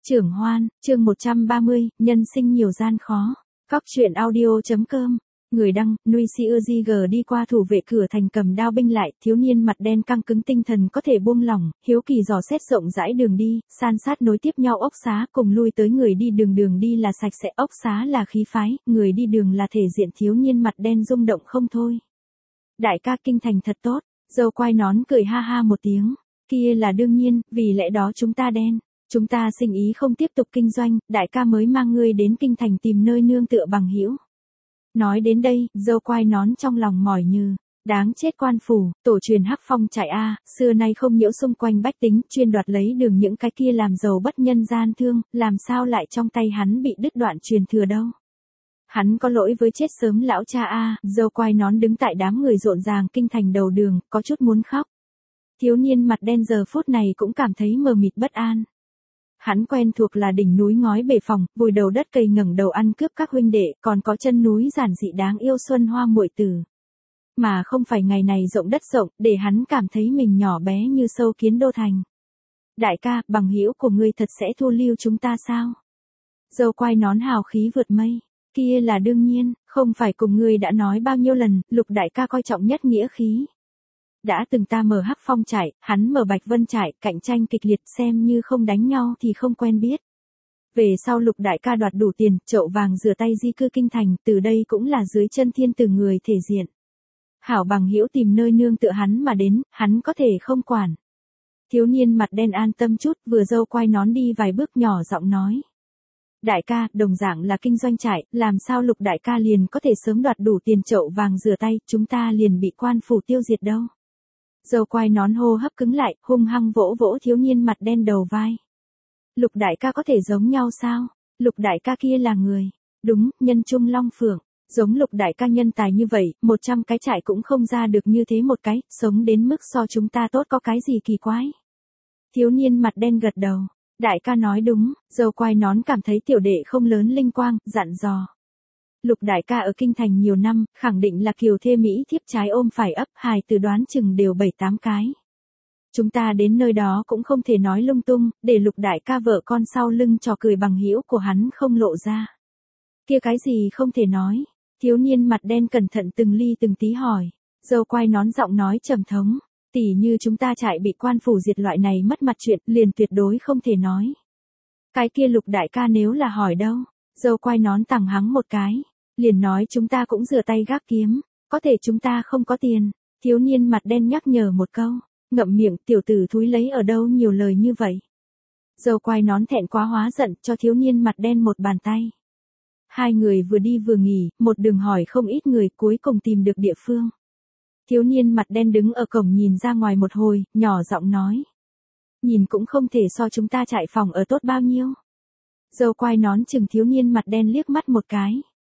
Trưởng Hoan, chương 130, nhân sinh nhiều gian khó. Cóc truyện audio.com. Người đăng, Nui Siêu đi qua thủ vệ cửa thành cầm đao binh lại, thiếu niên mặt đen căng cứng tinh thần có thể buông lỏng, hiếu kỳ dò xét rộng rãi đường đi, san sát nối tiếp nhau ốc xá cùng lui tới người đi đường đi là sạch sẽ, ốc xá là khí phái, người đi đường là thể diện, thiếu niên mặt đen rung động không thôi. Đại ca kinh thành thật tốt, dâu quai nón cười ha ha một tiếng, kia là đương nhiên, vì lẽ đó chúng ta đen. Chúng ta sinh ý không tiếp tục kinh doanh, đại ca mới mang ngươi đến kinh thành tìm nơi nương tựa bằng hữu. Nói đến đây, dâu quai nón trong lòng mỏi như, đáng chết quan phủ, tổ truyền hắc phong trại a, xưa nay không nhiễu xung quanh bách tính, chuyên đoạt lấy đường những cái kia làm giàu bất nhân gian thương, làm sao lại trong tay hắn bị đứt đoạn truyền thừa đâu. Hắn có lỗi với chết sớm lão cha a, dâu quai nón đứng tại đám người rộn ràng kinh thành đầu đường, có chút muốn khóc. Thiếu niên mặt đen giờ phút này cũng cảm thấy mờ mịt bất an. Hắn quen thuộc là đỉnh núi ngói bề phòng, vùi đầu đất cây ngẩng đầu ăn cướp các huynh đệ, còn có chân núi giản dị đáng yêu xuân hoa muội tử. Mà không phải ngày này rộng đất rộng, để hắn cảm thấy mình nhỏ bé như sâu kiến đô thành. Đại ca, bằng hữu của ngươi thật sẽ thu lưu chúng ta sao? Dâu quai nón hào khí vượt mây, kia là đương nhiên, không phải cùng ngươi đã nói bao nhiêu lần, Lục đại ca coi trọng nhất nghĩa khí. Đã từng ta mở hắc phong trại, hắn mở bạch vân trại, cạnh tranh kịch liệt, xem như không đánh nhau thì không quen biết. Về sau Lục đại ca đoạt đủ tiền, chậu vàng rửa tay di cư kinh thành, từ đây cũng là dưới chân thiên tử người thể diện. Hảo bằng hữu tìm nơi nương tựa hắn mà đến, hắn có thể không quản. Thiếu niên mặt đen an tâm chút, vừa dâu quai nón đi vài bước nhỏ giọng nói. Đại ca, đồng dạng là kinh doanh trại, làm sao Lục đại ca liền có thể sớm đoạt đủ tiền chậu vàng rửa tay, chúng ta liền bị quan phủ tiêu diệt đâu. Dâu quai nón hô hấp cứng lại, hung hăng vỗ vỗ thiếu niên mặt đen đầu vai. Lục đại ca có thể giống nhau sao? Lục đại ca kia là người. Đúng, nhân trung long phượng. Giống Lục đại ca nhân tài như vậy, 100 cái trại cũng không ra được như thế một cái, sống đến mức so chúng ta tốt có cái gì kỳ quái. Thiếu niên mặt đen gật đầu. Đại ca nói đúng, dâu quai nón cảm thấy tiểu đệ không lớn linh quang, dặn dò. Lục đại ca ở kinh thành nhiều năm, khẳng định là kiều thê mỹ thiếp trái ôm phải ấp, hài từ đoán chừng đều 7-8 cái. Chúng ta đến nơi đó cũng không thể nói lung tung, để Lục đại ca vợ con sau lưng trò cười bằng hữu của hắn không lộ ra. Kia cái gì không thể nói, thiếu niên mặt đen cẩn thận từng ly từng tí hỏi, dâu quai nón giọng nói trầm thống, tỉ như chúng ta trại bị quan phủ diệt loại này mất mặt chuyện, liền tuyệt đối không thể nói. Cái kia Lục đại ca nếu là hỏi đâu, dâu quai nón tằng hắng một cái. Liền nói chúng ta cũng rửa tay gác kiếm, có thể chúng ta không có tiền, thiếu niên mặt đen nhắc nhở một câu, ngậm miệng tiểu tử thúi lấy ở đâu nhiều lời như vậy. Dâu quai nón thẹn quá hóa giận cho thiếu niên mặt đen một bàn tay. Hai người vừa đi vừa nghỉ, một đường hỏi không ít người cuối cùng tìm được địa phương. Thiếu niên mặt đen đứng ở cổng nhìn ra ngoài một hồi, nhỏ giọng nói. Nhìn cũng không thể so chúng ta trại phòng ở tốt bao nhiêu. Dâu quai nón chừng thiếu niên mặt đen liếc mắt một cái.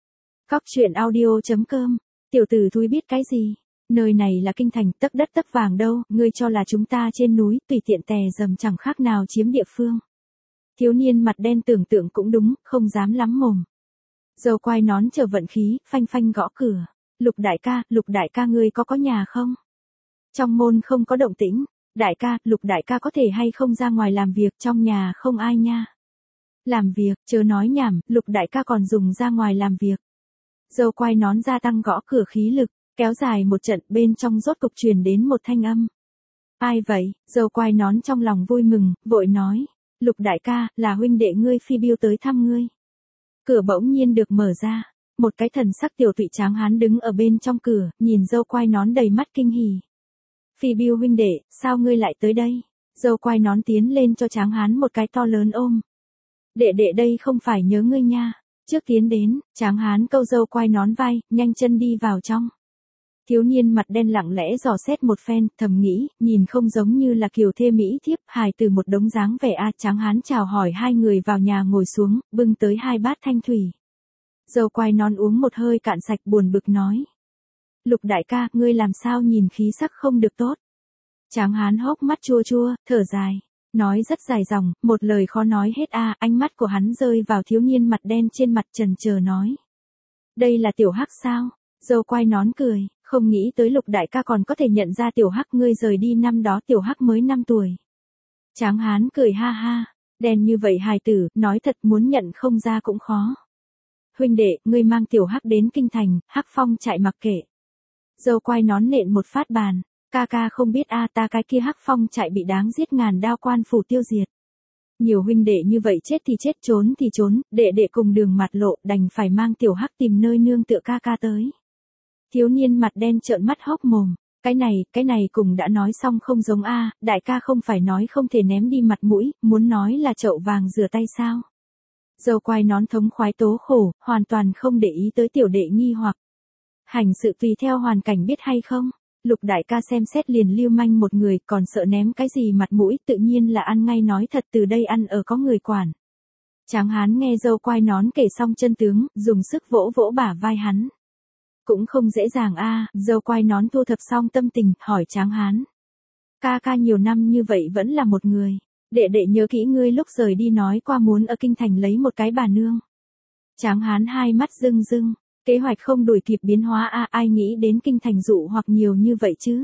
Cóc truyện audio.com, tiểu tử thui biết cái gì, nơi này là kinh thành tấc đất tấc vàng đâu, ngươi cho là chúng ta trên núi tùy tiện tè dầm chẳng khác nào chiếm địa phương. Thiếu niên mặt đen tưởng tượng cũng đúng, không dám lắm mồm. Dâu quai nón chờ vận khí, phanh phanh gõ cửa, Lục đại ca ngươi có nhà không? Trong môn không có động tĩnh, đại ca, Lục đại ca có thể hay không ra ngoài làm việc, trong nhà không ai nha. Làm việc, chớ nói nhảm, Lục đại ca còn dùng ra ngoài làm việc. Dâu quai nón gia tăng gõ cửa khí lực, kéo dài một trận, bên trong rốt cục truyền đến một thanh âm. Ai vậy? Dâu quai nón trong lòng vui mừng, vội nói. Lục đại ca, là huynh đệ ngươi Phi Biêu tới thăm ngươi. Cửa bỗng nhiên được mở ra, một cái thần sắc tiểu tụy tráng hán đứng ở bên trong cửa, nhìn dâu quai nón đầy mắt kinh hỉ. Phi Biêu huynh đệ, sao ngươi lại tới đây? Dâu quai nón tiến lên cho tráng hán một cái to lớn ôm. Đệ đệ đây không phải nhớ ngươi nha. Trước tiến đến, tráng hán câu dâu quai nón vai, nhanh chân đi vào trong. Thiếu niên mặt đen lặng lẽ dò xét một phen, thầm nghĩ, nhìn không giống như là kiều thê mỹ thiếp, hài từ một đống dáng vẻ tráng hán chào hỏi hai người vào nhà ngồi xuống, bưng tới 2 bát thanh thủy. Dâu quai nón uống một hơi cạn sạch buồn bực nói. Lục đại ca, ngươi làm sao nhìn khí sắc không được tốt. Tráng hán hốc mắt chua chua, thở dài. Nói rất dài dòng, một lời khó nói hết ánh mắt của hắn rơi vào thiếu niên mặt đen trên mặt trần chờ nói. Đây là tiểu hắc sao? Dâu quai nón cười, không nghĩ tới Lục đại ca còn có thể nhận ra tiểu hắc, ngươi rời đi năm đó tiểu hắc mới 5 tuổi. Tráng hán cười ha ha, Đen như vậy hài tử, nói thật muốn nhận không ra cũng khó. Huynh đệ, ngươi mang tiểu Hắc đến kinh thành, Hắc Phong chạy mặc kệ. Dâu quai nón nện một phát bàn, ca ca không biết a, ta cái kia Hắc Phong chạy bị đáng giết ngàn đao quan phủ tiêu diệt. Nhiều huynh đệ như vậy chết thì chết, trốn thì trốn, đệ đệ cùng đường mặt lộ, đành phải mang tiểu Hắc tìm nơi nương tựa ca ca tới. Thiếu niên mặt đen trợn mắt hốc mồm, cái này cùng đã nói xong không giống a, đại ca không phải nói không thể ném đi mặt mũi, muốn nói là chậu vàng rửa tay sao? Dâu quai nón thống khoái tố khổ, hoàn toàn không để ý tới tiểu đệ nghi hoặc. Hành sự tùy theo hoàn cảnh biết hay không? Lục đại ca xem xét liền lưu manh một người, còn sợ ném cái gì mặt mũi, tự nhiên là ăn ngay nói thật, từ đây ăn ở có người quản. Tráng hán nghe dâu quai nón kể xong chân tướng, dùng sức vỗ vỗ bả vai hắn. Cũng không dễ dàng a, dâu quai nón thu thập xong tâm tình, hỏi Tráng hán. Ca ca nhiều năm như vậy vẫn là một người. Đệ đệ nhớ kỹ ngươi lúc rời đi nói qua muốn ở kinh thành lấy một cái bà nương. Tráng hán hai mắt rưng rưng, kế hoạch không đuổi kịp biến hóa a, ai nghĩ đến kinh thành dụ hoặc nhiều như vậy chứ.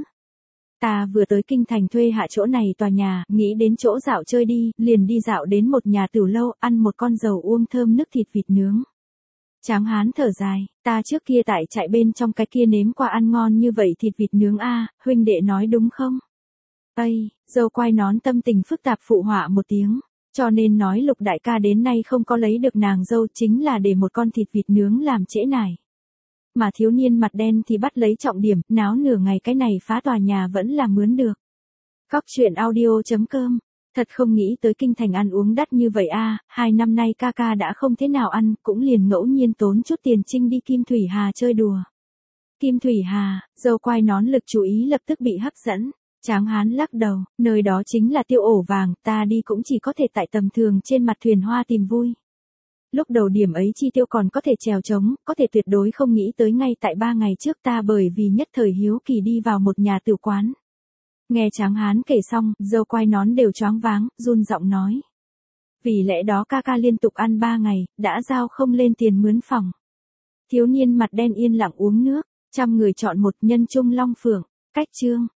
Ta vừa tới kinh thành thuê hạ chỗ này tòa nhà, nghĩ đến chỗ dạo chơi đi, liền đi dạo đến một nhà tửu lâu, ăn một con dầu uông thơm nức thịt vịt nướng. Tráng hán thở dài, ta trước kia tại trại bên trong cái kia nếm qua ăn ngon như vậy thịt vịt nướng a, huynh đệ nói đúng không? Ây, dâu quai nón tâm tình phức tạp phụ họa một tiếng, cho nên nói Lục đại ca đến nay không có lấy được nàng dâu chính là để một con thịt vịt nướng làm trễ nải. Mà thiếu niên mặt đen thì bắt lấy trọng điểm, náo nửa ngày cái này phá tòa nhà vẫn là mướn được. Góc truyện audio.com, thật không nghĩ tới kinh thành ăn uống đắt như vậy a, 2 năm nay ca ca đã không thế nào ăn, cũng liền ngẫu nhiên tốn chút tiền trinh đi Kim Thủy Hà chơi đùa. Kim Thủy Hà, dâu quai nón lực chú ý lập tức bị hấp dẫn. Tráng hán lắc đầu, nơi đó chính là tiêu ổ vàng, ta đi cũng chỉ có thể tại tầm thường trên mặt thuyền hoa tìm vui. Lúc đầu điểm ấy chi tiêu còn có thể trèo trống, có thể tuyệt đối không nghĩ tới ngay tại 3 ngày trước ta bởi vì nhất thời hiếu kỳ đi vào một nhà tử quán. Nghe Tráng hán kể xong, dâu quai nón đều choáng váng, run giọng nói. Vì lẽ đó ca ca liên tục ăn 3 ngày, đã giao không lên tiền mướn phòng. Thiếu niên mặt đen yên lặng uống nước, 100 người chọn một, nhân trung long phượng, cách chương.